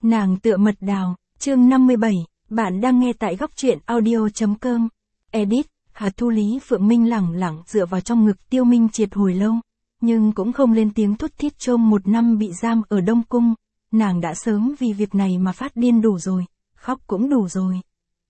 Nàng tựa mật đào, chương 57, bạn đang nghe tại góc truyện audio.com. Edit, Hà Thu. Lý Phượng Minh lẳng lặng dựa vào trong ngực Tiêu Minh Triệt hồi lâu, nhưng cũng không lên tiếng thút thít. Trôm 1 năm bị giam ở Đông Cung, nàng đã sớm vì việc này mà phát điên đủ rồi, khóc cũng đủ rồi.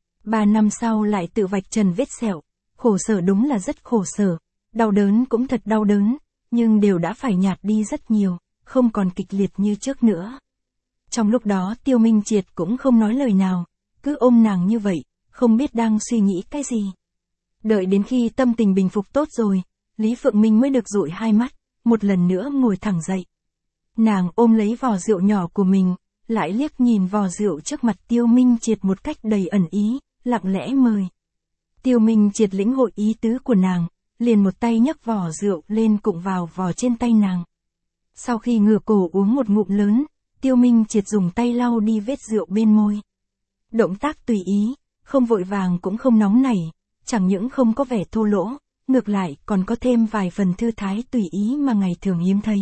3 năm sau lại tự vạch trần vết sẹo, khổ sở đúng là rất khổ sở, đau đớn cũng thật đau đớn, nhưng đều đã phải nhạt đi rất nhiều, không còn kịch liệt như trước nữa. Trong lúc đó Tiêu Minh Triệt cũng không nói lời nào, cứ ôm nàng như vậy, không biết đang suy nghĩ cái gì. Đợi đến khi tâm tình bình phục tốt rồi, Lý Phượng Minh mới được dụi hai mắt, một lần nữa ngồi thẳng dậy. Nàng ôm lấy vò rượu nhỏ của mình, lại liếc nhìn vò rượu trước mặt Tiêu Minh Triệt một cách đầy ẩn ý, lặng lẽ mời. Tiêu Minh Triệt lĩnh hội ý tứ của nàng, liền một tay nhấc vò rượu lên cụng vào vò trên tay nàng. Sau khi ngửa cổ uống một ngụm lớn, Tiêu Minh Triệt dùng tay lau đi vết rượu bên môi. Động tác tùy ý, không vội vàng cũng không nóng nảy, chẳng những không có vẻ thô lỗ, ngược lại còn có thêm vài phần thư thái tùy ý mà ngày thường hiếm thấy.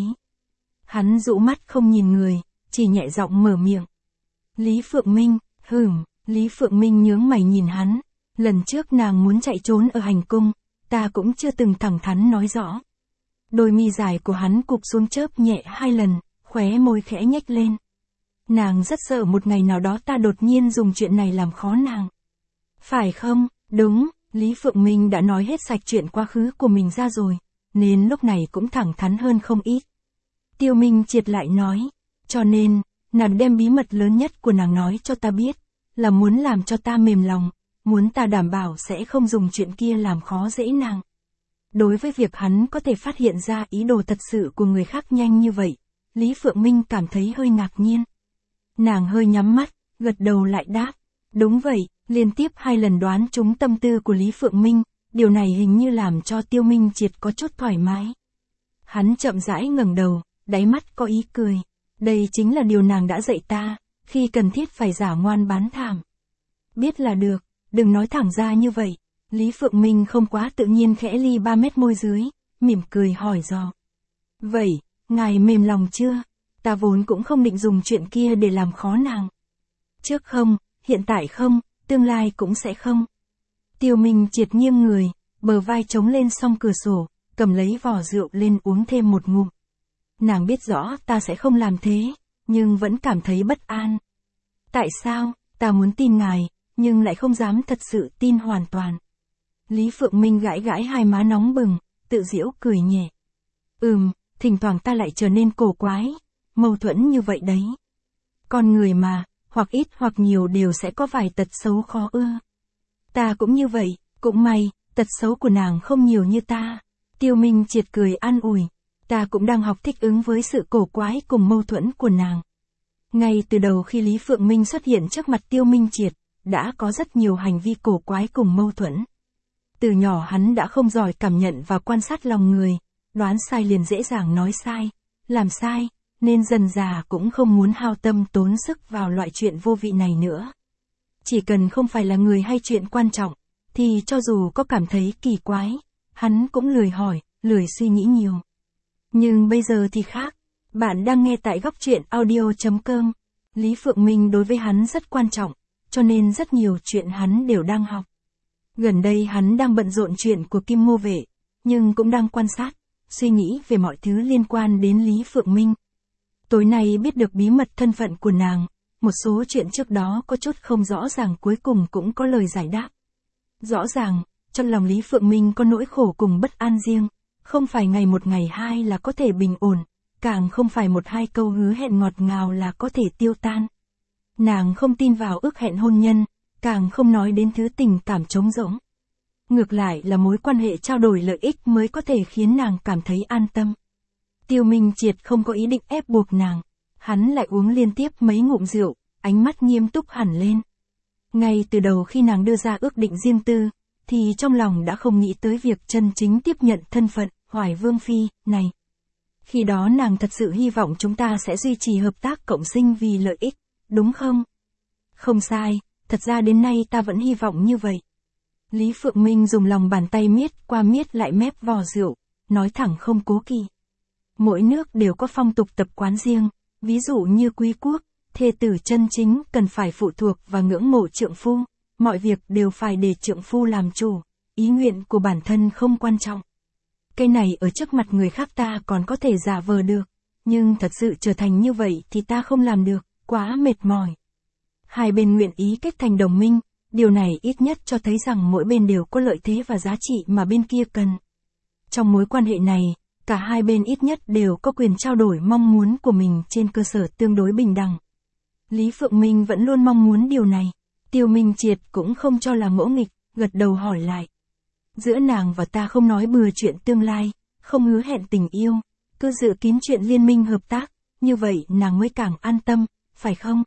Hắn dụ mắt không nhìn người, chỉ nhẹ giọng mở miệng. Lý Phượng Minh, Lý Phượng Minh nhướng mày nhìn hắn. Lần trước nàng muốn chạy trốn ở hành cung, ta cũng chưa từng thẳng thắn nói rõ. Đôi mi dài của hắn cụp xuống chớp nhẹ 2 lần, khóe môi khẽ nhếch lên. Nàng rất sợ một ngày nào đó ta đột nhiên dùng chuyện này làm khó nàng. Phải không? Đúng, Lý Phượng Minh đã nói hết sạch chuyện quá khứ của mình ra rồi, nên lúc này cũng thẳng thắn hơn không ít. Tiêu Minh Triệt lại nói, cho nên, nàng đem bí mật lớn nhất của nàng nói cho ta biết, là muốn làm cho ta mềm lòng, muốn ta đảm bảo sẽ không dùng chuyện kia làm khó dễ nàng. Đối với việc hắn có thể phát hiện ra ý đồ thật sự của người khác nhanh như vậy, Lý Phượng Minh cảm thấy hơi ngạc nhiên. Nàng hơi nhắm mắt, gật đầu lại đáp. Đúng vậy, liên tiếp 2 lần đoán trúng tâm tư của Lý Phượng Minh, điều này hình như làm cho Tiêu Minh Triệt có chút thoải mái. Hắn chậm rãi ngẩng đầu, đáy mắt có ý cười. Đây chính là điều nàng đã dạy ta, khi cần thiết phải giả ngoan bán thảm. Biết là được, đừng nói thẳng ra như vậy. Lý Phượng Minh không quá tự nhiên khẽ ly 3 mét môi dưới, mỉm cười hỏi dò. Vậy, ngài mềm lòng chưa? Ta vốn cũng không định dùng chuyện kia để làm khó nàng. Trước không, hiện tại không, tương lai cũng sẽ không. Tiêu Minh Triệt nghiêng người, bờ vai chống lên song cửa sổ, cầm lấy vò rượu lên uống thêm một ngụm. Nàng biết rõ ta sẽ không làm thế, nhưng vẫn cảm thấy bất an. Tại sao? Ta muốn tin ngài, nhưng lại không dám thật sự tin hoàn toàn. Lý Phượng Minh gãi gãi hai má nóng bừng, tự giễu cười nhẹ. Thỉnh thoảng ta lại trở nên cổ quái, mâu thuẫn như vậy đấy. Con người mà, hoặc ít hoặc nhiều đều sẽ có vài tật xấu khó ưa. Ta cũng như vậy, cũng may, tật xấu của nàng không nhiều như ta. Tiêu Minh Triệt cười an ủi. Ta cũng đang học thích ứng với sự cổ quái cùng mâu thuẫn của nàng. Ngay từ đầu khi Lý Phượng Minh xuất hiện trước mặt Tiêu Minh Triệt, đã có rất nhiều hành vi cổ quái cùng mâu thuẫn. Từ nhỏ hắn đã không giỏi cảm nhận và quan sát lòng người, đoán sai liền dễ dàng nói sai, làm sai, nên dần dà cũng không muốn hao tâm tốn sức vào loại chuyện vô vị này nữa. Chỉ cần không phải là người hay chuyện quan trọng, thì cho dù có cảm thấy kỳ quái, hắn cũng lười hỏi, lười suy nghĩ nhiều. Nhưng bây giờ thì khác, bạn đang nghe tại góc truyện audio.com. Lý Phượng Minh đối với hắn rất quan trọng, cho nên rất nhiều chuyện hắn đều đang học. Gần đây hắn đang bận rộn chuyện của Kim Ngô Vệ, nhưng cũng đang quan sát, suy nghĩ về mọi thứ liên quan đến Lý Phượng Minh. Tối nay biết được bí mật thân phận của nàng, một số chuyện trước đó có chút không rõ ràng cuối cùng cũng có lời giải đáp. Rõ ràng, trong lòng Lý Phượng Minh có nỗi khổ cùng bất an riêng, không phải ngày một ngày hai là có thể bình ổn, càng không phải 1-2 câu hứa hẹn ngọt ngào là có thể tiêu tan. Nàng không tin vào ước hẹn hôn nhân, càng không nói đến thứ tình cảm trống rỗng. Ngược lại là mối quan hệ trao đổi lợi ích mới có thể khiến nàng cảm thấy an tâm. Tiêu Minh Triệt không có ý định ép buộc nàng, hắn lại uống liên tiếp mấy ngụm rượu, ánh mắt nghiêm túc hẳn lên. Ngay từ đầu khi nàng đưa ra ước định riêng tư, thì trong lòng đã không nghĩ tới việc chân chính tiếp nhận thân phận Hoài Vương Phi này. Khi đó nàng thật sự hy vọng chúng ta sẽ duy trì hợp tác cộng sinh vì lợi ích, đúng không? Không sai, thật ra đến nay ta vẫn hy vọng như vậy. Lý Phượng Minh dùng lòng bàn tay miết qua miết lại mép vò rượu, nói thẳng không cố kỵ. Mỗi nước đều có phong tục tập quán riêng, ví dụ như Quý quốc, thê tử chân chính cần phải phụ thuộc và ngưỡng mộ trượng phu, mọi việc đều phải để trượng phu làm chủ, ý nguyện của bản thân không quan trọng. Cái này ở trước mặt người khác ta còn có thể giả vờ được, nhưng thật sự trở thành như vậy thì ta không làm được, quá mệt mỏi. Hai bên nguyện ý kết thành đồng minh, điều này ít nhất cho thấy rằng mỗi bên đều có lợi thế và giá trị mà bên kia cần. Trong mối quan hệ này, cả hai bên ít nhất đều có quyền trao đổi mong muốn của mình trên cơ sở tương đối bình đẳng. Lý Phượng Minh vẫn luôn mong muốn điều này. Tiêu Minh Triệt cũng không cho là ngỗ nghịch, gật đầu hỏi lại. Giữa nàng và ta không nói bừa chuyện tương lai, không hứa hẹn tình yêu, cứ dự kín chuyện liên minh hợp tác, như vậy nàng mới càng an tâm, phải không?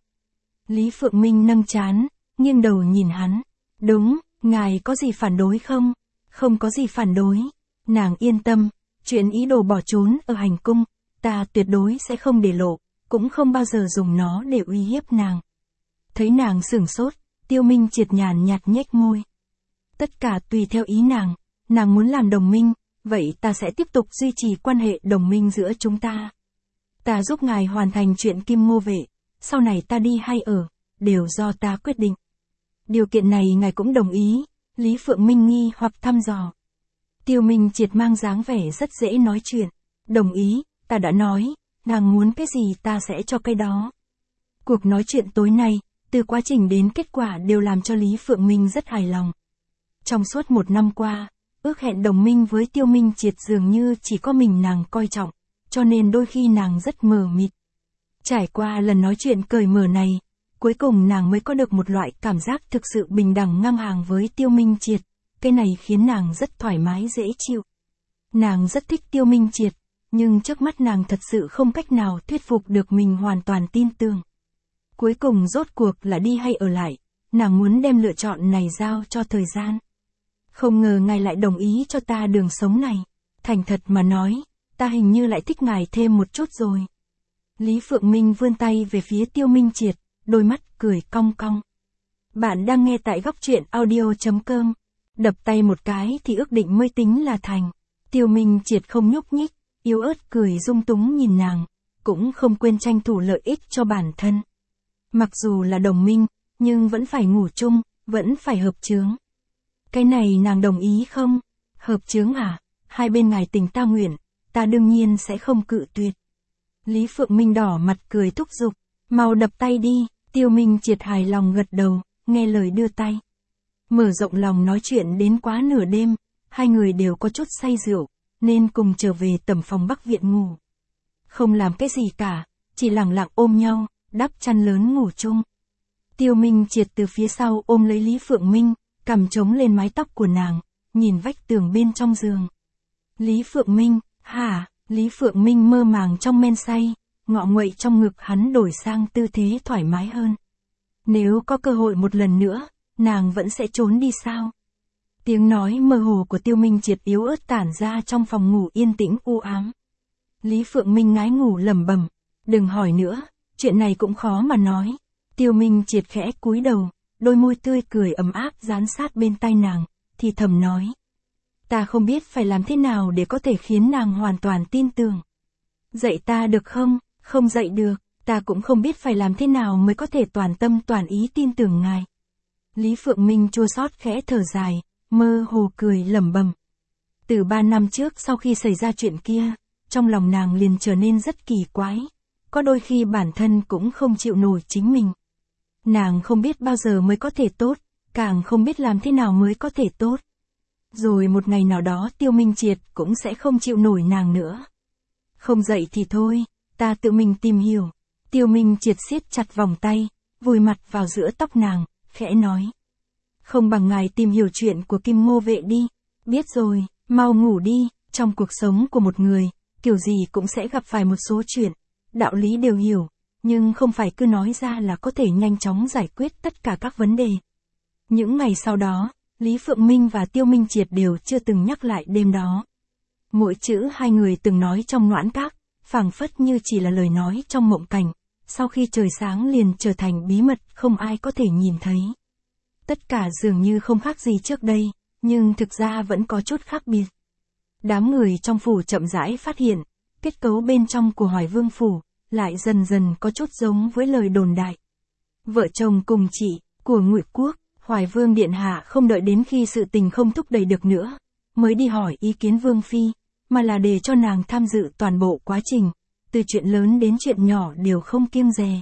Lý Phượng Minh nâng trán, nghiêng đầu nhìn hắn. Đúng, ngài có gì phản đối không? Không có gì phản đối. Nàng yên tâm, chuyện ý đồ bỏ trốn ở hành cung, ta tuyệt đối sẽ không để lộ, cũng không bao giờ dùng nó để uy hiếp nàng. Thấy nàng sửng sốt, Tiêu Minh Triệt nhàn nhạt nhếch môi. Tất cả tùy theo ý nàng muốn làm đồng minh, vậy ta sẽ tiếp tục duy trì quan hệ đồng minh giữa chúng ta. Ta giúp ngài hoàn thành chuyện Kim Ngô Vệ, sau này ta đi hay ở, đều do ta quyết định. Điều kiện này ngài cũng đồng ý, Lý Phượng Minh nghi hoặc thăm dò. Tiêu Minh Triệt mang dáng vẻ rất dễ nói chuyện. Đồng ý, ta đã nói, nàng muốn cái gì ta sẽ cho cái đó. Cuộc nói chuyện tối nay, từ quá trình đến kết quả đều làm cho Lý Phượng Minh rất hài lòng. Trong suốt 1 năm qua, ước hẹn đồng minh với Tiêu Minh Triệt dường như chỉ có mình nàng coi trọng, cho nên đôi khi nàng rất mờ mịt. Trải qua lần nói chuyện cởi mở này, cuối cùng nàng mới có được một loại cảm giác thực sự bình đẳng ngang hàng với Tiêu Minh Triệt, cái này khiến nàng rất thoải mái dễ chịu. Nàng rất thích Tiêu Minh Triệt, nhưng trước mắt nàng thật sự không cách nào thuyết phục được mình hoàn toàn tin tưởng. Cuối cùng rốt cuộc là đi hay ở lại, nàng muốn đem lựa chọn này giao cho thời gian. Không ngờ ngài lại đồng ý cho ta đường sống này. Thành thật mà nói, ta hình như lại thích ngài thêm một chút rồi. Lý Phượng Minh vươn tay về phía Tiêu Minh Triệt, đôi mắt cười cong cong. Bạn đang nghe tại góc truyện audio.com. Đập tay một cái thì ước định mới tính là thành. Tiêu Minh Triệt không nhúc nhích, yếu ớt cười dung túng nhìn nàng, cũng không quên tranh thủ lợi ích cho bản thân. Mặc dù là đồng minh, nhưng vẫn phải ngủ chung, vẫn phải hợp chướng. Cái này nàng đồng ý không? Hợp chướng à? Hai bên ngài tình ta nguyện, ta đương nhiên sẽ không cự tuyệt. Lý Phượng Minh đỏ mặt cười thúc giục, mau đập tay đi. Tiêu Minh Triệt hài lòng gật đầu, nghe lời đưa tay. Mở rộng lòng nói chuyện đến quá nửa đêm, hai người đều có chút say rượu, nên cùng trở về tầm phòng Bắc viện ngủ. Không làm cái gì cả, chỉ lẳng lặng ôm nhau, đắp chăn lớn ngủ chung. Tiêu Minh Triệt từ phía sau ôm lấy Lý Phượng Minh, cằm chống lên mái tóc của nàng, nhìn vách tường bên trong giường. Lý Phượng Minh, hả? Lý Phượng Minh mơ màng trong men say, ngọ nguậy trong ngực hắn đổi sang tư thế thoải mái hơn. Nếu có cơ hội một lần nữa, nàng vẫn sẽ trốn đi sao? Tiếng nói mơ hồ của Tiêu Minh Triệt yếu ớt tản ra trong phòng ngủ yên tĩnh u ám. Lý Phượng Minh ngái ngủ lẩm bẩm, đừng hỏi nữa, chuyện này cũng khó mà nói. Tiêu Minh Triệt khẽ cúi đầu, đôi môi tươi cười ấm áp dán sát bên tai nàng, thì thầm nói. Ta không biết phải làm thế nào để có thể khiến nàng hoàn toàn tin tưởng. Dạy ta được không? Không dạy được, ta cũng không biết phải làm thế nào mới có thể toàn tâm toàn ý tin tưởng ngài. Lý Phượng Minh chua xót khẽ thở dài, mơ hồ cười lẩm bẩm. Từ 3 năm trước sau khi xảy ra chuyện kia, trong lòng nàng liền trở nên rất kỳ quái. Có đôi khi bản thân cũng không chịu nổi chính mình. Nàng không biết bao giờ mới có thể tốt, càng không biết làm thế nào mới có thể tốt. Rồi một ngày nào đó Tiêu Minh Triệt cũng sẽ không chịu nổi nàng nữa. Không dậy thì thôi, ta tự mình tìm hiểu. Tiêu Minh Triệt siết chặt vòng tay, vùi mặt vào giữa tóc nàng, khẽ nói. Không bằng ngài tìm hiểu chuyện của Kim Ngô Vệ đi. Biết rồi, mau ngủ đi. Trong cuộc sống của một người, kiểu gì cũng sẽ gặp phải một số chuyện. Đạo lý đều hiểu, nhưng không phải cứ nói ra là có thể nhanh chóng giải quyết tất cả các vấn đề. Những ngày sau đó, Lý Phượng Minh và Tiêu Minh Triệt đều chưa từng nhắc lại đêm đó. Mỗi chữ hai người từng nói trong noãn các, phảng phất như chỉ là lời nói trong mộng cảnh, sau khi trời sáng liền trở thành bí mật không ai có thể nhìn thấy. Tất cả dường như không khác gì trước đây, nhưng thực ra vẫn có chút khác biệt. Đám người trong phủ chậm rãi phát hiện, kết cấu bên trong của Hoài Vương phủ, lại dần dần có chút giống với lời đồn đại. Vợ chồng cùng chị, của Ngụy Quốc, Hoài Vương Điện Hạ không đợi đến khi sự tình không thúc đẩy được nữa, mới đi hỏi ý kiến Vương Phi, mà là để cho nàng tham dự toàn bộ quá trình, từ chuyện lớn đến chuyện nhỏ đều không kiêng dè.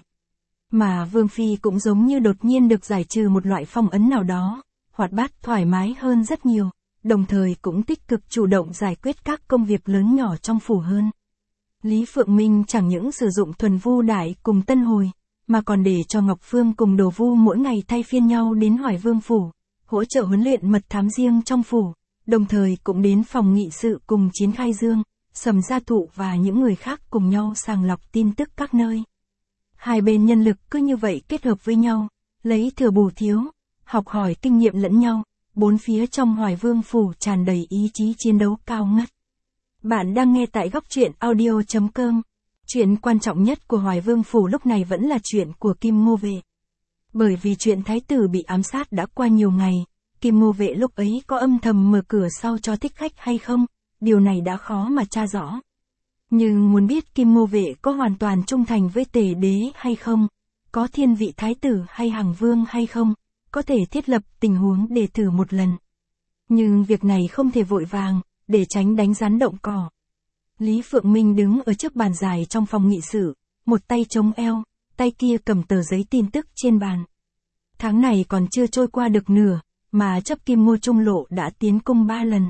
Mà Vương Phi cũng giống như đột nhiên được giải trừ một loại phong ấn nào đó, hoạt bát thoải mái hơn rất nhiều, đồng thời cũng tích cực chủ động giải quyết các công việc lớn nhỏ trong phủ hơn. Lý Phượng Minh chẳng những sử dụng Thuần Vu Đại cùng Tân Hồi, mà còn để cho Ngọc Phương cùng Đồ Vu mỗi ngày thay phiên nhau đến Hoài Vương phủ, hỗ trợ huấn luyện mật thám riêng trong phủ, đồng thời cũng đến phòng nghị sự cùng Chiến Khai Dương, Sầm Gia Thụ và những người khác cùng nhau sàng lọc tin tức các nơi. Hai bên nhân lực cứ như vậy kết hợp với nhau, lấy thừa bù thiếu, học hỏi kinh nghiệm lẫn nhau, bốn phía trong Hoài Vương phủ tràn đầy ý chí chiến đấu cao ngất. Bạn đang nghe tại góc truyện audio.com. Chuyện quan trọng nhất của Hoài Vương phủ lúc này vẫn là chuyện của Kim Ngô Vệ. Bởi vì chuyện thái tử bị ám sát đã qua nhiều ngày, Kim Ngô Vệ lúc ấy có âm thầm mở cửa sau cho thích khách hay không, điều này đã khó mà tra rõ. Nhưng muốn biết Kim Ngô Vệ có hoàn toàn trung thành với Tề Đế hay không, có thiên vị thái tử hay Hằng Vương hay không, có thể thiết lập tình huống để thử một lần. Nhưng việc này không thể vội vàng, để tránh đánh rắn động cỏ. Lý Phượng Minh đứng ở trước bàn dài trong phòng nghị sự, một tay chống eo, tay kia cầm tờ giấy tin tức trên bàn. Tháng này còn chưa trôi qua được nửa, mà chấp kim Ngô Trung Lộ đã tiến cung 3 lần.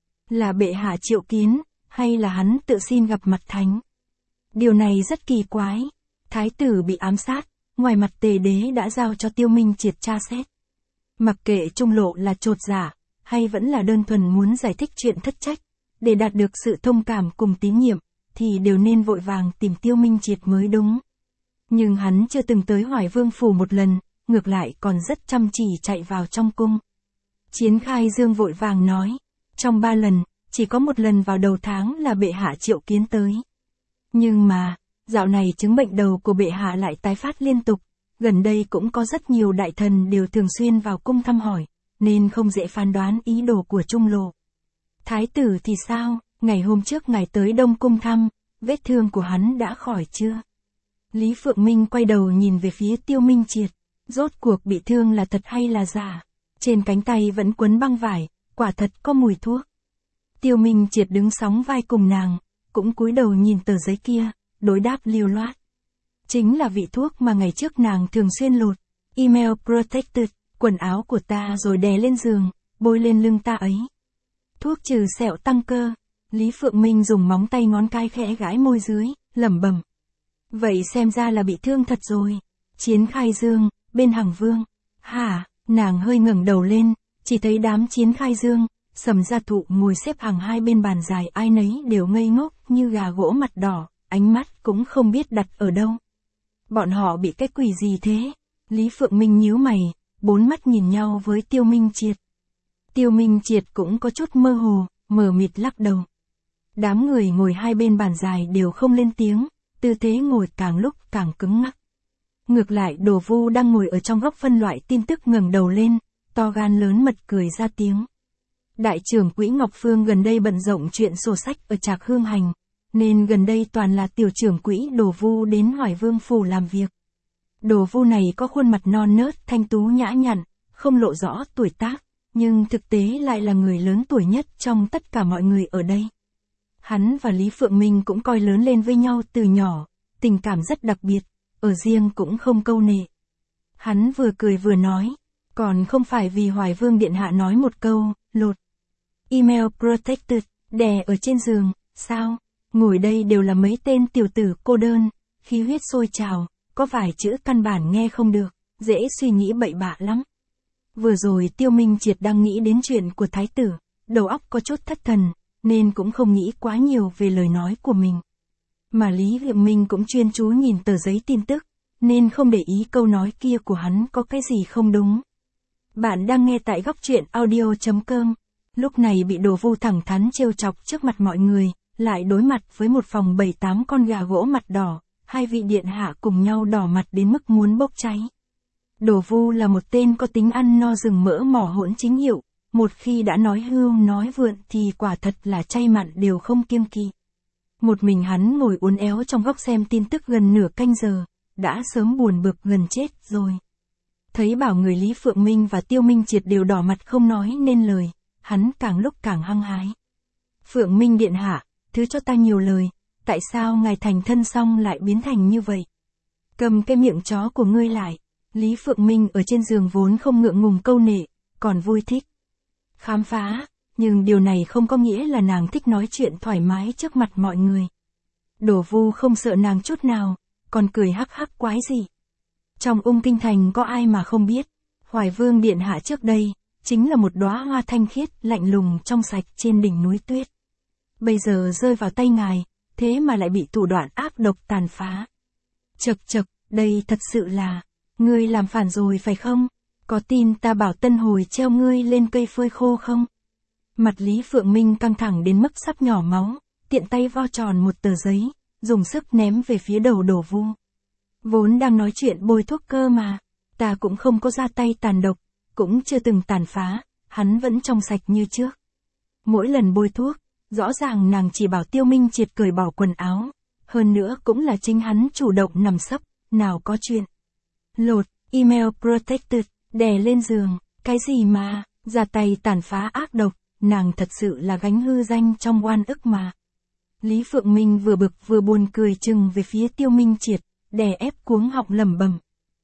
Là bệ hạ triệu kiến, hay là hắn tự xin gặp mặt thánh? Điều này rất kỳ quái. Thái tử bị ám sát, ngoài mặt Tề Đế đã giao cho Tiêu Minh Triệt tra xét. Mặc kệ Trung Lộ là trột giả, hay vẫn là đơn thuần muốn giải thích chuyện thất trách, để đạt được sự thông cảm cùng tín nhiệm, thì đều nên vội vàng tìm Tiêu Minh Triệt mới đúng. Nhưng hắn chưa từng tới Hoài Vương phủ một lần, ngược lại còn rất chăm chỉ chạy vào trong cung. Chiến Khai Dương vội vàng nói, trong 3 lần, chỉ có một lần vào đầu tháng là bệ hạ triệu kiến tới. Nhưng mà, dạo này chứng bệnh đầu của bệ hạ lại tái phát liên tục, gần đây cũng có rất nhiều đại thần đều thường xuyên vào cung thăm hỏi, nên không dễ phán đoán ý đồ của Trung Lộ. Thái tử thì sao, ngày hôm trước ngài tới Đông Cung thăm, vết thương của hắn đã khỏi chưa? Lý Phượng Minh quay đầu nhìn về phía Tiêu Minh Triệt, rốt cuộc bị thương là thật hay là giả? Trên cánh tay vẫn quấn băng vải, quả thật có mùi thuốc. Tiêu Minh Triệt đứng sóng vai cùng nàng, cũng cúi đầu nhìn tờ giấy kia, đối đáp liều loát. Chính là vị thuốc mà ngày trước nàng thường xuyên lột, Email Protected, quần áo của ta rồi đè lên giường, bôi lên lưng ta ấy. Thuốc trừ sẹo tăng cơ. Lý Phượng Minh dùng móng tay ngón cái khẽ gãi môi dưới, lẩm bẩm. Vậy xem ra là bị thương thật rồi. Chiến Khai Dương, bên Hằng Vương. Hả, nàng hơi ngẩng đầu lên, chỉ thấy đám Chiến Khai Dương, Sầm Gia Thụ ngồi xếp hàng hai bên bàn dài, ai nấy đều ngây ngốc như gà gỗ mặt đỏ, ánh mắt cũng không biết đặt ở đâu. Bọn họ bị cái quỷ gì thế? Lý Phượng Minh nhíu mày, bốn mắt nhìn nhau với Tiêu Minh Triệt. Tiêu Minh Triệt cũng có chút mơ hồ, mờ mịt lắc đầu. Đám người ngồi hai bên bàn dài đều không lên tiếng, tư thế ngồi càng lúc càng cứng ngắc. Ngược lại Đồ Vu đang ngồi ở trong góc phân loại tin tức ngẩng đầu lên, to gan lớn mật cười ra tiếng. Đại trưởng quỹ Ngọc Phương gần đây bận rộn chuyện sổ sách ở Trạc Hương Hành, nên gần đây toàn là tiểu trưởng quỹ Đồ Vu đến Hoài Vương phủ làm việc. Đồ Vu này có khuôn mặt non nớt, thanh tú nhã nhặn, không lộ rõ tuổi tác, nhưng thực tế lại là người lớn tuổi nhất trong tất cả mọi người ở đây. Hắn và Lý Phượng Minh cũng coi lớn lên với nhau từ nhỏ, tình cảm rất đặc biệt, ở riêng cũng không câu nệ. Hắn vừa cười vừa nói, còn không phải vì Hoài Vương Điện Hạ nói một câu, lột Email Protected, đè ở trên giường, sao? Ngồi đây đều là mấy tên tiểu tử cô đơn, khí huyết sôi trào, có vài chữ căn bản nghe không được, dễ suy nghĩ bậy bạ lắm. Vừa rồi Tiêu Minh Triệt đang nghĩ đến chuyện của thái tử, đầu óc có chút thất thần, nên cũng không nghĩ quá nhiều về lời nói của mình. Mà Lý Phượng Minh cũng chuyên chú nhìn tờ giấy tin tức, nên không để ý câu nói kia của hắn có cái gì không đúng. Bạn đang nghe tại góc truyện audio.com. Lúc này bị Đồ Vu thẳng thắn trêu chọc trước mặt mọi người, lại đối mặt với một phòng 7-8 con gà gỗ mặt đỏ, hai vị điện hạ cùng nhau đỏ mặt đến mức muốn bốc cháy. Đồ Vu là một tên có tính ăn no rừng mỡ mỏ hỗn chính hiệu, một khi đã nói hưu nói vượn thì quả thật là chay mặn đều không kiêng kỵ. Một mình hắn ngồi uốn éo trong góc xem tin tức gần nửa canh giờ, đã sớm buồn bực gần chết rồi. Thấy bảo người Lý Phượng Minh và Tiêu Minh Triệt đều đỏ mặt không nói nên lời, hắn càng lúc càng hăng hái. Phượng Minh điện hạ, thứ cho ta nhiều lời, tại sao ngài thành thân xong lại biến thành như vậy? Cầm cái miệng chó của ngươi lại. Lý Phượng Minh ở trên giường vốn không ngượng ngùng câu nệ, còn vui thích khám phá, nhưng điều này không có nghĩa là nàng thích nói chuyện thoải mái trước mặt mọi người. Đổ Vu không sợ nàng chút nào, còn cười hắc hắc quái gì. Trong Ung Kinh Thành có ai mà không biết, Hoài Vương điện hạ trước đây, chính là một đóa hoa thanh khiết, lạnh lùng trong sạch trên đỉnh núi tuyết. Bây giờ rơi vào tay ngài, thế mà lại bị thủ đoạn ác độc tàn phá. Chậc chậc, đây thật sự là, ngươi làm phản rồi phải không? Có tin ta bảo Tân Hồi treo ngươi lên cây phơi khô không? Mặt Lý Phượng Minh căng thẳng đến mức sắp nhỏ máu, tiện tay vo tròn một tờ giấy, dùng sức ném về phía đầu Đổ Vu. Vốn đang nói chuyện bôi thuốc cơ mà, ta cũng không có ra tay tàn độc, cũng chưa từng tàn phá, hắn vẫn trong sạch như trước. Mỗi lần bôi thuốc, rõ ràng nàng chỉ bảo Tiêu Minh Triệt cởi bỏ quần áo, hơn nữa cũng là chính hắn chủ động nằm sấp, nào có chuyện. Lột, email protected, đè lên giường, cái gì mà, ra tay tàn phá ác độc, nàng thật sự là gánh hư danh trong oan ức mà. Lý Phượng Minh vừa bực vừa buồn cười chừng về phía Tiêu Minh Triệt, đè ép cuống họng lẩm bẩm.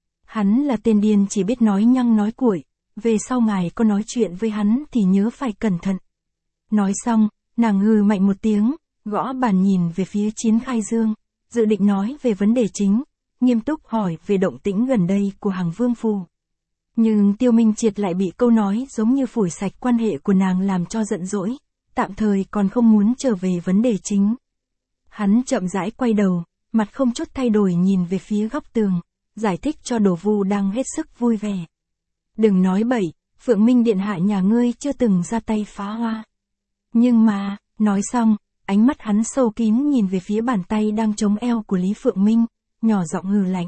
Hắn là tên điên chỉ biết nói nhăng nói cuội, về sau ngài có nói chuyện với hắn thì nhớ phải cẩn thận. Nói xong, nàng hừ mạnh một tiếng, gõ bàn nhìn về phía Chiến Khai Dương, dự định nói về vấn đề chính, nghiêm túc hỏi về động tĩnh gần đây của Hằng Vương phủ. Nhưng Tiêu Minh Triệt lại bị câu nói giống như phủi sạch quan hệ của nàng làm cho giận dỗi, tạm thời còn không muốn trở về vấn đề chính. Hắn chậm rãi quay đầu, mặt không chút thay đổi nhìn về phía góc tường, giải thích cho Đổ Vu đang hết sức vui vẻ. Đừng nói bậy, Phượng Minh điện hạ nhà ngươi chưa từng ra tay phá hoa. Nhưng mà, nói xong, ánh mắt hắn sâu kín nhìn về phía bàn tay đang chống eo của Lý Phượng Minh, nhỏ giọng hừ lạnh.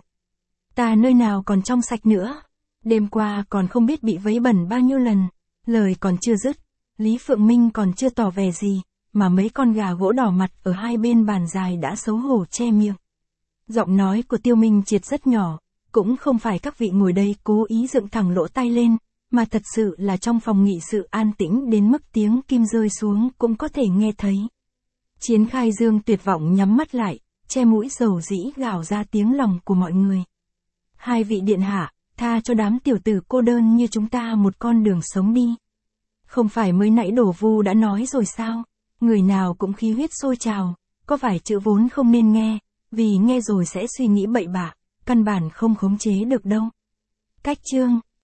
Ta nơi nào còn trong sạch nữa, đêm qua còn không biết bị vấy bẩn bao nhiêu lần, lời còn chưa dứt, Lý Phượng Minh còn chưa tỏ vẻ gì, mà mấy con gà gỗ đỏ mặt ở hai bên bàn dài đã xấu hổ che miệng. Giọng nói của Tiêu Minh Triệt rất nhỏ, cũng không phải các vị ngồi đây cố ý dựng thẳng lỗ tai lên, mà thật sự là trong phòng nghị sự an tĩnh đến mức tiếng kim rơi xuống cũng có thể nghe thấy. Chiến Khai Dương tuyệt vọng nhắm mắt lại, che mũi dầu dĩ gào ra tiếng lòng của mọi người. Hai vị điện hạ, tha cho đám tiểu tử cô đơn như chúng ta một con đường sống đi. Không phải mới nãy Đổ Vu đã nói rồi sao, người nào cũng khí huyết sôi trào, có vài chữ vốn không nên nghe, vì nghe rồi sẽ suy nghĩ bậy bạ, căn bản không khống chế được đâu. Cách chương